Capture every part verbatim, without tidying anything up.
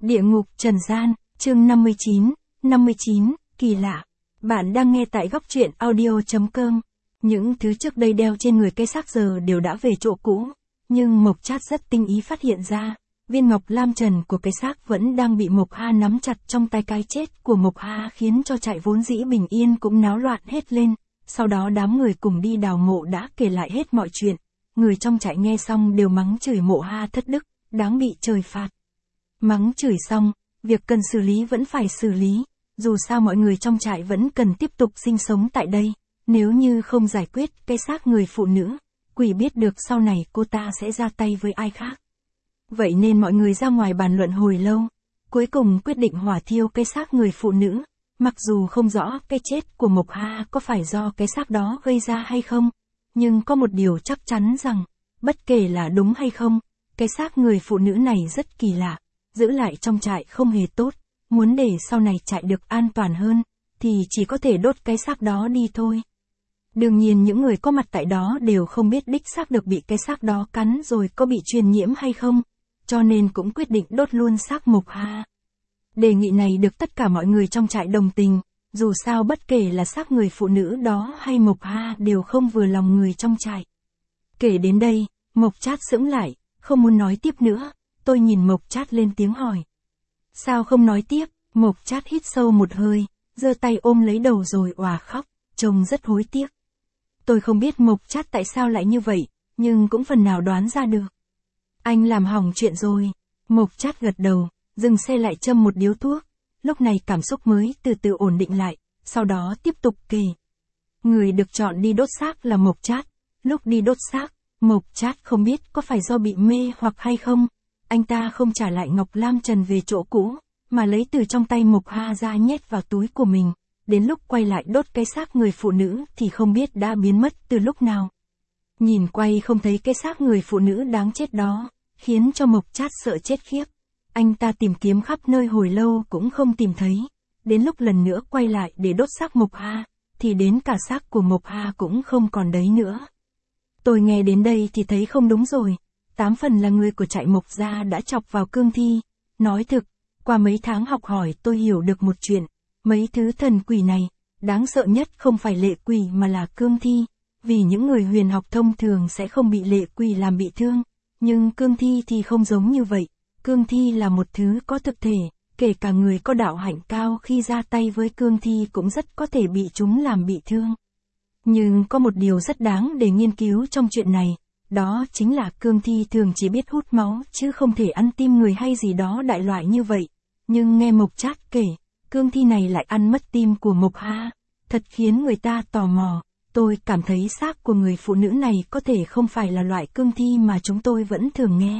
Địa ngục trần gian, chương năm mươi chín, năm mươi chín, kỳ lạ. Bạn đang nghe tại góc truyện audio chấm com. Những thứ trước đây đeo trên người cây xác giờ đều đã về chỗ cũ, nhưng Mộc Trát rất tinh ý phát hiện ra, viên ngọc lam trần của cây xác vẫn đang bị Mộc Ha nắm chặt trong tay. Cái chết của Mộc Ha khiến cho trại vốn dĩ bình yên cũng náo loạn hết lên. Sau đó đám người cùng đi đào mộ đã kể lại hết mọi chuyện. Người trong trại nghe xong đều mắng chửi Mộ Ha thất đức, đáng bị trời phạt. Mắng chửi xong, việc cần xử lý vẫn phải xử lý, dù sao mọi người trong trại vẫn cần tiếp tục sinh sống tại đây. Nếu như không giải quyết cái xác người phụ nữ, quỷ biết được sau này cô ta sẽ ra tay với ai khác. Vậy nên mọi người ra ngoài bàn luận hồi lâu, cuối cùng quyết định hỏa thiêu cái xác người phụ nữ. Mặc dù không rõ cái chết của Mộc Ha có phải do cái xác đó gây ra hay không, nhưng có một điều chắc chắn rằng, bất kể là đúng hay không, cái xác người phụ nữ này rất kỳ lạ, giữ lại trong trại không hề tốt, muốn để sau này trại được an toàn hơn, thì chỉ có thể đốt cái xác đó đi thôi. Đương nhiên những người có mặt tại đó đều không biết đích xác được bị cái xác đó cắn rồi có bị truyền nhiễm hay không, cho nên cũng quyết định đốt luôn xác Mộc Ha. Đề nghị này được tất cả mọi người trong trại đồng tình, dù sao bất kể là xác người phụ nữ đó hay Mộc Ha đều không vừa lòng người trong trại. Kể đến đây, Mộc Trát sững lại, không muốn nói tiếp nữa. Tôi nhìn Mộc Trát lên tiếng hỏi. Sao không nói tiếp? Mộc Trát hít sâu một hơi, giơ tay ôm lấy đầu rồi òa khóc, trông rất hối tiếc. Tôi không biết Mộc Trát tại sao lại như vậy, nhưng cũng phần nào đoán ra được. Anh làm hỏng chuyện rồi. Mộc Trát gật đầu, dừng xe lại châm một điếu thuốc. Lúc này cảm xúc mới từ từ ổn định lại, sau đó tiếp tục kể. Người được chọn đi đốt xác là Mộc Trát. Lúc đi đốt xác, Mộc Trát không biết có phải do bị mê hoặc hay không. Anh ta không trả lại ngọc lam trần về chỗ cũ, mà lấy từ trong tay Mộc Ha ra nhét vào túi của mình. Đến lúc quay lại đốt cái xác người phụ nữ thì không biết đã biến mất từ lúc nào. Nhìn quay không thấy cái xác người phụ nữ đáng chết đó, khiến cho Mộc Trát sợ chết khiếp. Anh ta tìm kiếm khắp nơi hồi lâu cũng không tìm thấy. Đến lúc lần nữa quay lại để đốt xác Mộc Ha, thì đến cả xác của Mộc Ha cũng không còn đấy nữa. Tôi nghe đến đây thì thấy không đúng rồi. Tám phần là người của trại Mộc gia đã chọc vào cương thi. Nói thực, qua mấy tháng học hỏi tôi hiểu được một chuyện. Mấy thứ thần quỷ này, đáng sợ nhất không phải lệ quỷ mà là cương thi. Vì những người huyền học thông thường sẽ không bị lệ quỷ làm bị thương. Nhưng cương thi thì không giống như vậy. Cương thi là một thứ có thực thể, kể cả người có đạo hạnh cao khi ra tay với cương thi cũng rất có thể bị chúng làm bị thương. Nhưng có một điều rất đáng để nghiên cứu trong chuyện này. Đó chính là cương thi thường chỉ biết hút máu chứ không thể ăn tim người hay gì đó đại loại như vậy. Nhưng nghe Mộc Trát kể, cương thi này lại ăn mất tim của Mộc Ha. Thật khiến người ta tò mò. Tôi cảm thấy xác của người phụ nữ này có thể không phải là loại cương thi mà chúng tôi vẫn thường nghe.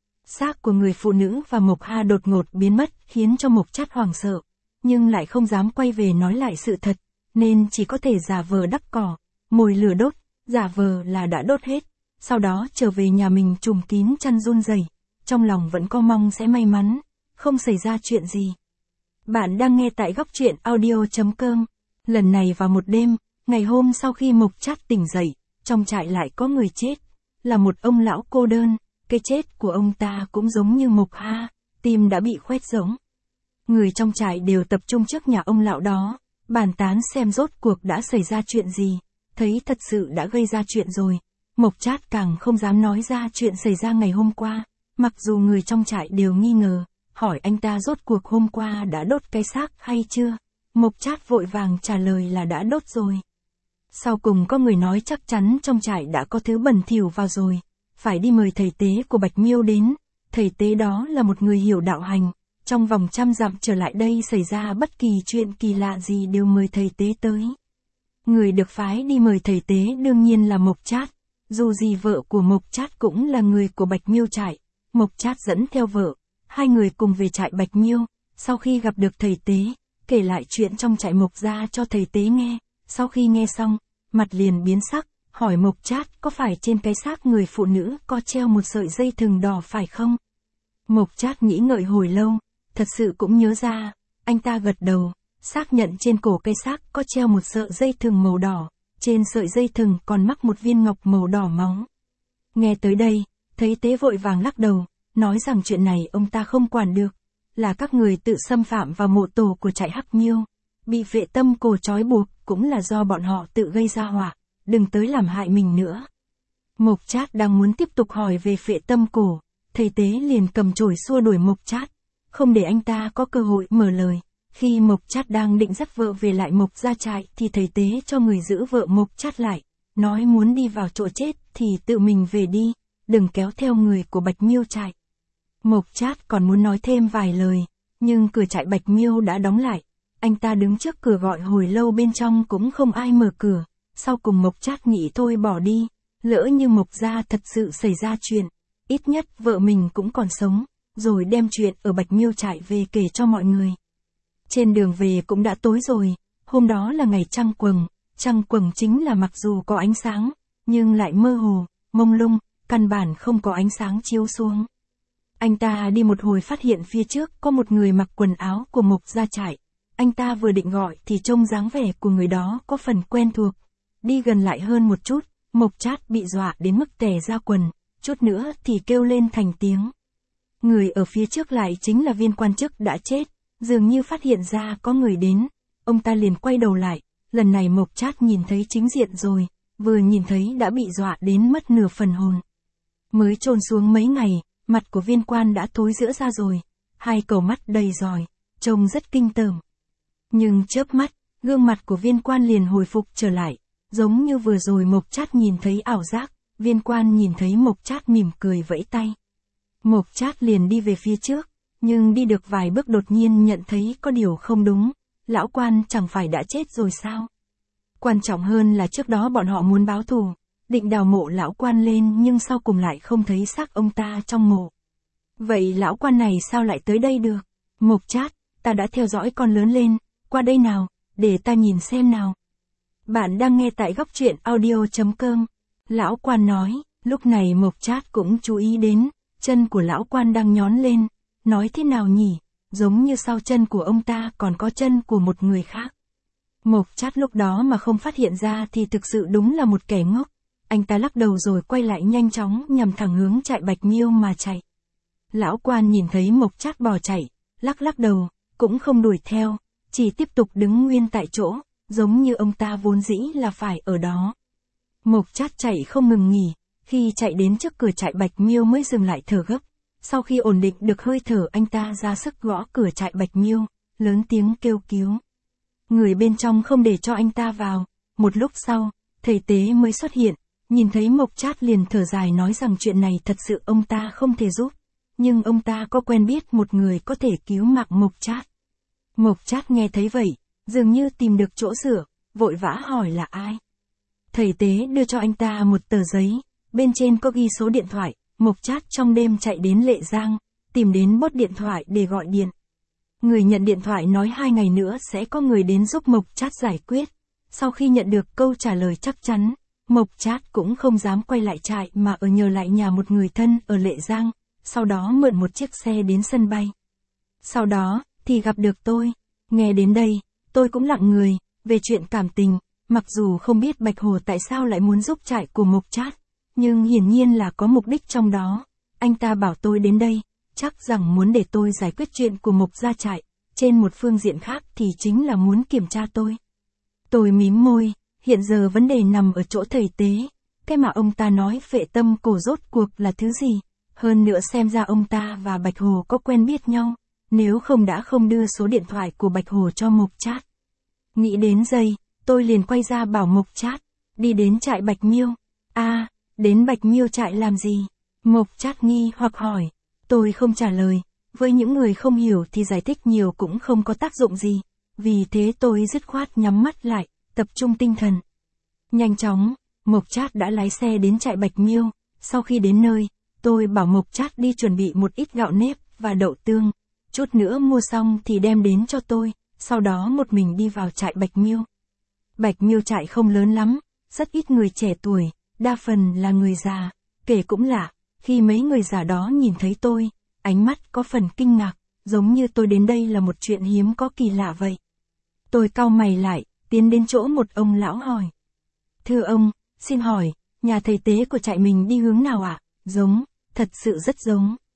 Xác của người phụ nữ và Mộc Ha đột ngột biến mất khiến cho Mộc Trát hoảng sợ, nhưng lại không dám quay về nói lại sự thật, nên chỉ có thể giả vờ đắp cỏ, mồi lửa đốt, giả vờ là đã đốt hết. Sau đó trở về nhà mình trùm kín chăn run rẩy, trong lòng vẫn có mong sẽ may mắn, không xảy ra chuyện gì. Bạn đang nghe tại góc truyện audio chấm com. Lần này vào một đêm, ngày hôm sau khi Mộc Trát tỉnh dậy, trong trại lại có người chết, là một ông lão cô đơn. Cái chết của ông ta cũng giống như Mộc Ha, tim đã bị khoét rỗng. Người trong trại đều tập trung trước nhà ông lão đó, bàn tán xem rốt cuộc đã xảy ra chuyện gì, thấy thật sự đã gây ra chuyện rồi. Mộc Trát càng không dám nói ra chuyện xảy ra ngày hôm qua, mặc dù người trong trại đều nghi ngờ, hỏi anh ta rốt cuộc hôm qua đã đốt cái xác hay chưa. Mộc Trát vội vàng trả lời là đã đốt rồi. Sau cùng có người nói chắc chắn trong trại đã có thứ bẩn thỉu vào rồi, phải đi mời thầy tế của Bạch Miêu đến. Thầy tế đó là một người hiểu đạo hành, trong vòng trăm dặm trở lại đây xảy ra bất kỳ chuyện kỳ lạ gì đều mời thầy tế tới. Người được phái đi mời thầy tế đương nhiên là Mộc Trát. Dù gì vợ của Mộc Trát cũng là người của Bạch Miêu trại, Mộc Trát dẫn theo vợ, hai người cùng về trại Bạch Miêu. Sau khi gặp được thầy tế, kể lại chuyện trong trại Mộc gia cho thầy tế nghe. Sau khi nghe xong, mặt liền biến sắc, hỏi Mộc Trát có phải trên cái xác người phụ nữ có treo một sợi dây thừng đỏ phải không? Mộc Trát nghĩ ngợi hồi lâu, thật sự cũng nhớ ra, anh ta gật đầu, xác nhận trên cổ cây xác có treo một sợi dây thừng màu đỏ, trên sợi dây thừng còn mắc một viên ngọc màu đỏ máu. Nghe tới đây, thấy tế vội vàng lắc đầu, nói rằng chuyện này ông ta không quản được. là các người tự xâm phạm vào mộ tổ của trại Hắc Miêu. Bị Phệ Tâm Cổ trói buộc cũng là do bọn họ tự gây ra họa, đừng tới làm hại mình nữa. Mộc Trát đang muốn tiếp tục hỏi về Phệ Tâm Cổ, thầy tế liền cầm chổi xua đuổi Mộc Trát, không để anh ta có cơ hội mở lời. Khi Mộc Trát đang định dắt vợ về lại Mộc gia trại thì thầy tế cho người giữ vợ Mộc Trát lại, nói muốn đi vào chỗ chết thì tự mình về đi, đừng kéo theo người của Bạch Miêu trại. Mộc Trát còn muốn nói thêm vài lời, nhưng cửa trại Bạch Miêu đã đóng lại. Anh ta đứng trước cửa gọi hồi lâu bên trong cũng không ai mở cửa, sau cùng Mộc Trát nghĩ thôi bỏ đi, lỡ như Mộc gia thật sự xảy ra chuyện, ít nhất vợ mình cũng còn sống, rồi đem chuyện ở Bạch Miêu trại về kể cho mọi người. Trên đường về cũng đã tối rồi, hôm đó là ngày trăng quầng, trăng quầng chính là mặc dù có ánh sáng, nhưng lại mơ hồ, mông lung, căn bản không có ánh sáng chiếu xuống. Anh ta đi một hồi phát hiện phía trước có một người mặc quần áo của Mộc gia trại. Anh ta vừa định gọi thì trông dáng vẻ của người đó có phần quen thuộc. Đi gần lại hơn một chút, Mộc Trát bị dọa đến mức tè ra quần, chút nữa thì kêu lên thành tiếng. Người ở phía trước lại chính là viên quan chức đã chết, dường như phát hiện ra có người đến, ông ta liền quay đầu lại, lần này Mộc Trát nhìn thấy chính diện rồi, vừa nhìn thấy đã bị dọa đến mất nửa phần hồn. Mới chôn xuống mấy ngày, mặt của viên quan đã thối rữa ra rồi, hai cầu mắt đầy giòi, trông rất kinh tởm. Nhưng chớp mắt, gương mặt của viên quan liền hồi phục trở lại, giống như vừa rồi Mộc Trát nhìn thấy ảo giác, viên quan nhìn thấy Mộc Trát mỉm cười vẫy tay. Mộc Trát liền đi về phía trước, nhưng đi được vài bước đột nhiên nhận thấy có điều không đúng, lão quan chẳng phải đã chết rồi sao? Quan trọng hơn là trước đó bọn họ muốn báo thù, định đào mộ lão quan lên nhưng sau cùng lại không thấy xác ông ta trong mộ. Vậy lão quan này sao lại tới đây được? Mộc Trát, ta đã theo dõi con lớn lên, qua đây nào, để ta nhìn xem nào. Bạn đang nghe tại góc truyện audio chấm com. Lão quan nói, lúc này Mộc Trát cũng chú ý đến, chân của lão quan đang nhón lên, nói thế nào nhỉ, giống như sau chân của ông ta còn có chân của một người khác. Mộc Trát lúc đó mà không phát hiện ra thì thực sự đúng là một kẻ ngốc. Anh ta lắc đầu rồi quay lại nhanh chóng nhằm thẳng hướng trại Bạch Miêu mà chạy. Lão quan nhìn thấy Mộc Trát bỏ chạy, lắc lắc đầu, cũng không đuổi theo, chỉ tiếp tục đứng nguyên tại chỗ, giống như ông ta vốn dĩ là phải ở đó. Mộc Trát chạy không ngừng nghỉ, khi chạy đến trước cửa trại Bạch Miêu mới dừng lại thở gấp. Sau khi ổn định được hơi thở anh ta ra sức gõ cửa trại Bạch Miêu, lớn tiếng kêu cứu. Người bên trong không để cho anh ta vào, một lúc sau, thầy tế mới xuất hiện, nhìn thấy Mộc Trát liền thở dài nói rằng chuyện này thật sự ông ta không thể giúp, nhưng ông ta có quen biết một người có thể cứu mạng Mộc Trát. Mộc Trát nghe thấy vậy, dường như tìm được chỗ sửa, vội vã hỏi là ai. Thầy tế đưa cho anh ta một tờ giấy, bên trên có ghi số điện thoại. Mộc Trát trong đêm chạy đến Lệ Giang, tìm đến bốt điện thoại để gọi điện. Người nhận điện thoại nói hai ngày nữa sẽ có người đến giúp Mộc Trát giải quyết. Sau khi nhận được câu trả lời chắc chắn, Mộc Trát cũng không dám quay lại trại mà ở nhờ lại nhà một người thân ở Lệ Giang, sau đó mượn một chiếc xe đến sân bay. Sau đó, thì gặp được tôi. Nghe đến đây, tôi cũng lặng người, về chuyện cảm tình, mặc dù không biết Bạch Hồ tại sao lại muốn giúp trại của Mộc Trát. Nhưng hiển nhiên là có mục đích trong đó. Anh ta bảo tôi đến đây, chắc rằng muốn để tôi giải quyết chuyện của Mộc gia trại, trên một phương diện khác thì chính là muốn kiểm tra tôi. Tôi mím môi, hiện giờ vấn đề nằm ở chỗ thầy tế, cái mà ông ta nói Phệ Tâm Cổ rốt cuộc là thứ gì, hơn nữa xem ra ông ta và Bạch Hồ có quen biết nhau, nếu không đã không đưa số điện thoại của Bạch Hồ cho Mộc Trát. Nghĩ đến giây, tôi liền quay ra bảo Mộc Trát, đi đến trại Bạch Miêu. a à, đến Bạch Miêu trại làm gì? Mộc Trát nghi hoặc hỏi. Tôi không trả lời, với những người không hiểu thì giải thích nhiều cũng không có tác dụng gì, vì thế tôi dứt khoát nhắm mắt lại, tập trung tinh thần. Nhanh chóng, Mộc Trát đã lái xe đến trại Bạch Miêu, sau khi đến nơi, tôi bảo Mộc Trát đi chuẩn bị một ít gạo nếp và đậu tương, chút nữa mua xong thì đem đến cho tôi, sau đó một mình đi vào trại Bạch Miêu. Bạch Miêu trại không lớn lắm, rất ít người trẻ tuổi, đa phần là người già, kể cũng lạ, khi mấy người già đó nhìn thấy tôi, ánh mắt có phần kinh ngạc, giống như tôi đến đây là một chuyện hiếm có kỳ lạ vậy. Tôi cau mày lại, tiến đến chỗ một ông lão hỏi. Thưa ông, xin hỏi, nhà thầy tế của trại mình đi hướng nào ạ? À? Giống, thật sự rất giống.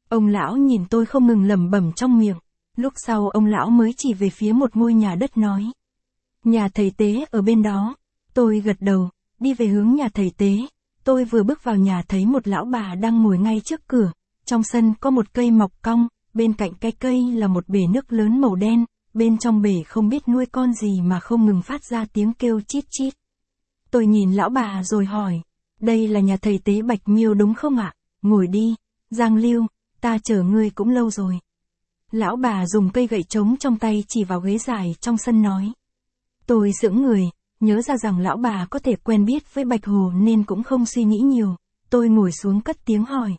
Ông lão nhìn tôi không ngừng lẩm bẩm trong miệng. Lúc sau ông lão mới chỉ về phía một ngôi nhà đất nói. Nhà thầy tế ở bên đó. Tôi gật đầu, đi về hướng nhà thầy tế. Tôi vừa bước vào nhà thấy một lão bà đang ngồi ngay trước cửa. Trong sân có một cây mọc cong, bên cạnh cái cây là một bể nước lớn màu đen. Bên trong bể không biết nuôi con gì mà không ngừng phát ra tiếng kêu chít chít. Tôi nhìn lão bà rồi hỏi. Đây là nhà thầy tế Bạch Miêu đúng không ạ? Ngồi đi, Giang Lưu, ta chờ ngươi cũng lâu rồi. Lão bà dùng cây gậy trống trong tay chỉ vào ghế dài trong sân nói. Tôi sững người, nhớ ra rằng lão bà có thể quen biết với Bạch Hồ nên cũng không suy nghĩ nhiều. Tôi ngồi xuống cất tiếng hỏi.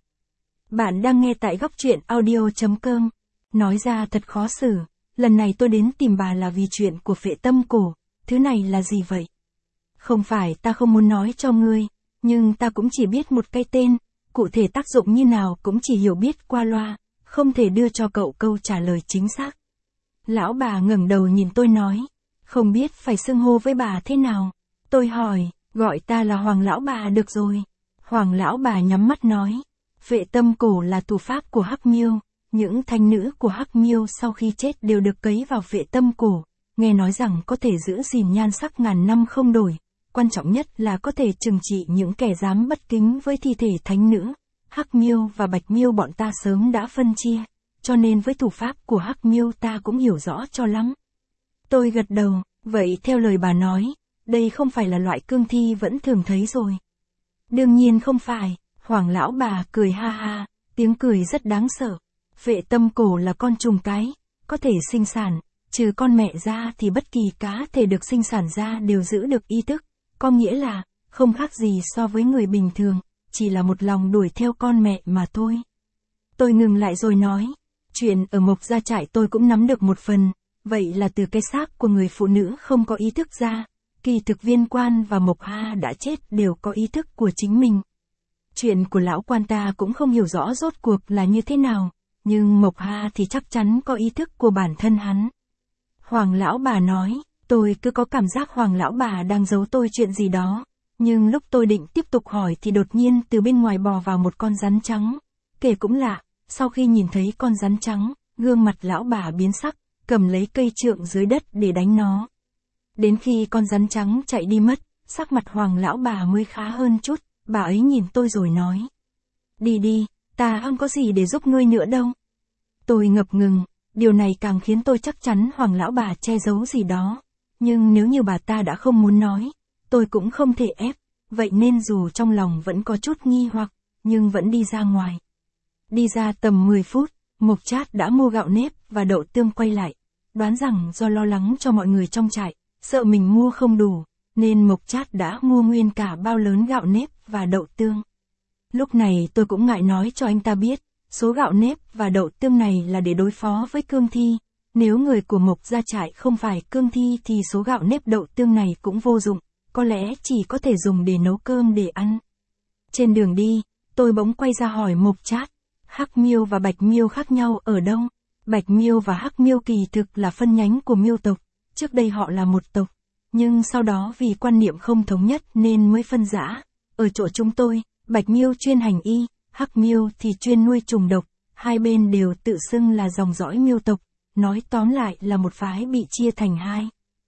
Bạn đang nghe tại góc truyện audio.com. Nói ra thật khó xử, lần này tôi đến tìm bà là vì chuyện của phệ tâm cổ. Thứ này là gì vậy? Không phải ta không muốn nói cho ngươi, nhưng ta cũng chỉ biết một cái tên, cụ thể tác dụng như nào cũng chỉ hiểu biết qua loa, không thể đưa cho cậu câu trả lời chính xác. Lão bà ngẩng đầu nhìn tôi nói, không biết phải xưng hô với bà thế nào. Tôi hỏi, gọi ta là Hoàng lão bà được rồi. Hoàng lão bà nhắm mắt nói, phệ tâm cổ là thủ pháp của Hắc Miêu, những thánh nữ của Hắc Miêu sau khi chết đều được cấy vào phệ tâm cổ, nghe nói rằng có thể giữ gìn nhan sắc ngàn năm không đổi. Quan trọng nhất là có thể trừng trị những kẻ dám bất kính với thi thể thánh nữ. Hắc Miêu và Bạch Miêu bọn ta sớm đã phân chia, cho nên với thủ pháp của Hắc Miêu ta cũng hiểu rõ cho lắm. Tôi gật đầu, vậy theo lời bà nói, đây không phải là loại cương thi vẫn thường thấy rồi. Đương nhiên không phải, Hoàng lão bà cười ha ha, tiếng cười rất đáng sợ. Phệ tâm cổ là con trùng cái, có thể sinh sản, trừ con mẹ ra thì bất kỳ cá thể được sinh sản ra đều giữ được ý thức. Có nghĩa là, không khác gì so với người bình thường, chỉ là một lòng đuổi theo con mẹ mà thôi. Tôi ngừng lại rồi nói, chuyện ở Mộc Gia Trại tôi cũng nắm được một phần, vậy là từ cái xác của người phụ nữ không có ý thức ra, kỳ thực Viên Quan và Mộc Ha đã chết đều có ý thức của chính mình. Chuyện của lão quan ta cũng không hiểu rõ rốt cuộc là như thế nào, nhưng Mộc Ha thì chắc chắn có ý thức của bản thân hắn. Hoàng lão bà nói, tôi cứ có cảm giác Hoàng lão bà đang giấu tôi chuyện gì đó, nhưng lúc tôi định tiếp tục hỏi thì đột nhiên từ bên ngoài bò vào một con rắn trắng. Kể cũng lạ, sau khi nhìn thấy con rắn trắng, gương mặt lão bà biến sắc, cầm lấy cây trượng dưới đất để đánh nó. Đến khi con rắn trắng chạy đi mất, sắc mặt Hoàng lão bà mới khá hơn chút, bà ấy nhìn tôi rồi nói. Đi đi, ta không có gì để giúp ngươi nữa đâu. Tôi ngập ngừng, điều này càng khiến tôi chắc chắn Hoàng lão bà che giấu gì đó. Nhưng nếu như bà ta đã không muốn nói, tôi cũng không thể ép, vậy nên dù trong lòng vẫn có chút nghi hoặc, nhưng vẫn đi ra ngoài. Đi ra tầm mười phút, Mộc Trát đã mua gạo nếp và đậu tương quay lại, đoán rằng do lo lắng cho mọi người trong trại, sợ mình mua không đủ, nên Mộc Trát đã mua nguyên cả bao lớn gạo nếp và đậu tương. Lúc này tôi cũng ngại nói cho anh ta biết, số gạo nếp và đậu tương này là để đối phó với cương thi. Nếu người của Mộc Gia Trại không phải cương thi thì số gạo nếp đậu tương này cũng vô dụng, có lẽ chỉ có thể dùng để nấu cơm để ăn. Trên đường đi, tôi bỗng quay ra hỏi Mộc Trát, Hắc Miêu và Bạch Miêu khác nhau ở đâu? Bạch Miêu và Hắc Miêu kỳ thực là phân nhánh của Miêu tộc, trước đây họ là một tộc, nhưng sau đó vì quan niệm không thống nhất nên mới phân rã. Ở chỗ chúng tôi, Bạch Miêu chuyên hành y, Hắc Miêu thì chuyên nuôi trùng độc, hai bên đều tự xưng là dòng dõi Miêu tộc. Nói tóm lại là một phái bị chia thành hai.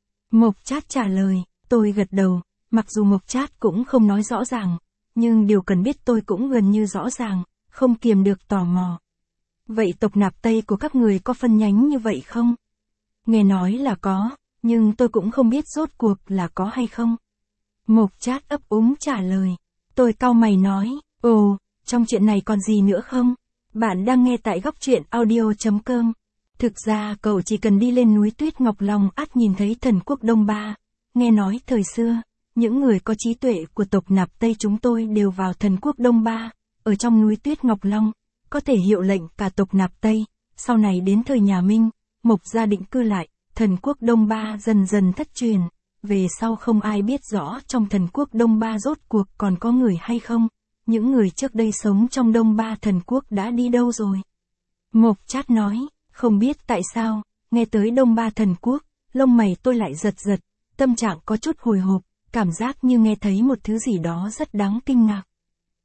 Mộc Trát trả lời, tôi gật đầu, mặc dù Mộc Trát cũng không nói rõ ràng, nhưng điều cần biết tôi cũng gần như rõ ràng, không kiềm được tò mò. Vậy tộc Nạp Tây của các người có phân nhánh như vậy không? Nghe nói là có, nhưng tôi cũng không biết rốt cuộc là có hay không. Mộc Trát ấp úng trả lời, tôi cau mày nói, ồ, trong chuyện này còn gì nữa không? Bạn đang nghe tại góc truyện audio.com. Thực ra cậu chỉ cần đi lên núi Tuyết Ngọc Long ắt nhìn thấy thần quốc Đông Ba. Nghe nói thời xưa, những người có trí tuệ của tộc Nạp Tây chúng tôi đều vào thần quốc Đông Ba, ở trong núi Tuyết Ngọc Long, có thể hiệu lệnh cả tộc Nạp Tây. Sau này đến thời nhà Minh, Mộc Gia định cư lại, thần quốc Đông Ba dần dần thất truyền. Về sau không ai biết rõ trong thần quốc Đông Ba rốt cuộc còn có người hay không. Những người trước đây sống trong Đông Ba thần quốc đã đi đâu rồi? Mộc Trát nói. Không biết tại sao, nghe tới Đông Ba thần quốc, lông mày tôi lại giật giật, tâm trạng có chút hồi hộp, cảm giác như nghe thấy một thứ gì đó rất đáng kinh ngạc.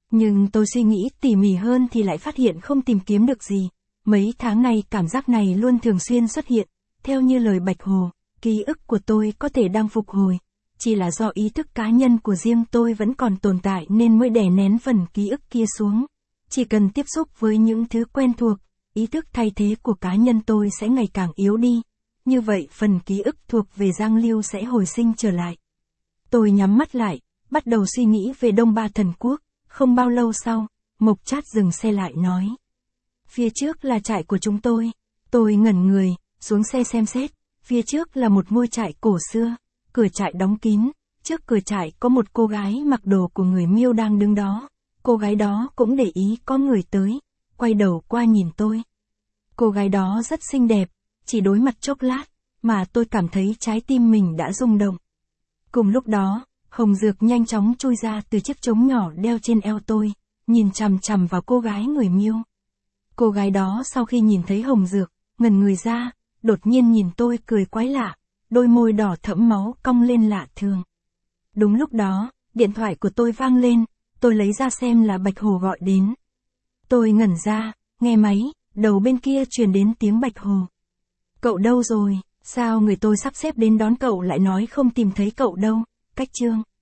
Nhưng tôi suy nghĩ tỉ mỉ hơn thì lại phát hiện không tìm kiếm được gì. Mấy tháng nay cảm giác này luôn thường xuyên xuất hiện. Theo như lời Bạch Hồ, ký ức của tôi có thể đang phục hồi. Chỉ là do ý thức cá nhân của riêng tôi vẫn còn tồn tại nên mới đè nén phần ký ức kia xuống. Chỉ cần tiếp xúc với những thứ quen thuộc, ý thức thay thế của cá nhân tôi sẽ ngày càng yếu đi. Như vậy phần ký ức thuộc về Giang Lưu sẽ hồi sinh trở lại. Tôi nhắm mắt lại, bắt đầu suy nghĩ về Đông Ba Thần Quốc. Không bao lâu sau, Mộc Trát dừng xe lại nói. Phía trước là trại của chúng tôi. Tôi ngẩn người, xuống xe xem xét. Phía trước là một ngôi trại cổ xưa. Cửa trại đóng kín. Trước cửa trại có một cô gái mặc đồ của người Miêu đang đứng đó. Cô gái đó cũng để ý có người tới. Quay đầu qua nhìn tôi. Cô gái đó rất xinh đẹp. Chỉ đối mặt chốc lát, mà tôi cảm thấy trái tim mình đã rung động. Cùng lúc đó, Hồng Dược nhanh chóng chui ra từ chiếc trống nhỏ đeo trên eo tôi, nhìn chằm chằm vào cô gái người Miêu. Cô gái đó sau khi nhìn thấy Hồng Dược, ngẩn người ra, đột nhiên nhìn tôi cười quái lạ, đôi môi đỏ thẫm máu cong lên lạ thường. Đúng lúc đó, điện thoại của tôi vang lên, tôi lấy ra xem là Bạch Hồ gọi đến. Tôi ngẩn ra, nghe máy, đầu bên kia truyền đến tiếng Bạch Hồ. Cậu đâu rồi, sao người tôi sắp xếp đến đón cậu lại nói không tìm thấy cậu đâu, Cách Chương.